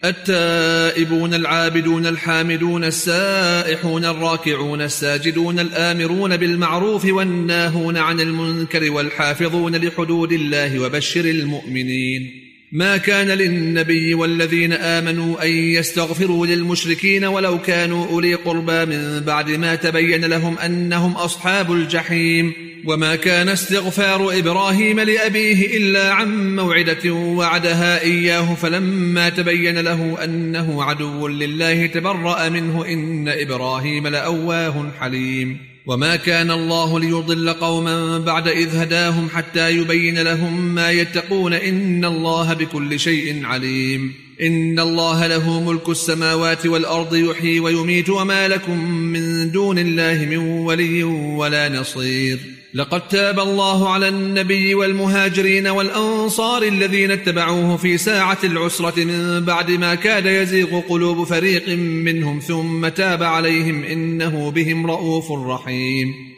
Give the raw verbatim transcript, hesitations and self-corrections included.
التائبون العابدون الحامدون السائحون الراكعون الساجدون الآمرون بالمعروف والناهون عن المنكر والحافظون لحدود الله وبشر المؤمنين. ما كان للنبي والذين آمنوا أن يستغفروا للمشركين ولو كانوا أولي قربى من بعد ما تبين لهم أنهم أصحاب الجحيم. وما كان استغفار إبراهيم لأبيه إلا عن موعدة وعدها إياه فلما تبين له أنه عدو لله تبرأ منه إن إبراهيم لأواه حليم. وما كان الله ليضل قوما بعد إذ هداهم حتى يبين لهم ما يتقون إن الله بكل شيء عليم. إن الله له ملك السماوات والأرض يحيي ويميت وما لكم من دون الله من ولي ولا نصير. لقد تاب الله على النبي والمهاجرين والأنصار الذين اتبعوه في ساعة العسرة من بعد ما كاد يزيغ قلوب فريق منهم ثم تاب عليهم إنه بهم رؤوف رحيم.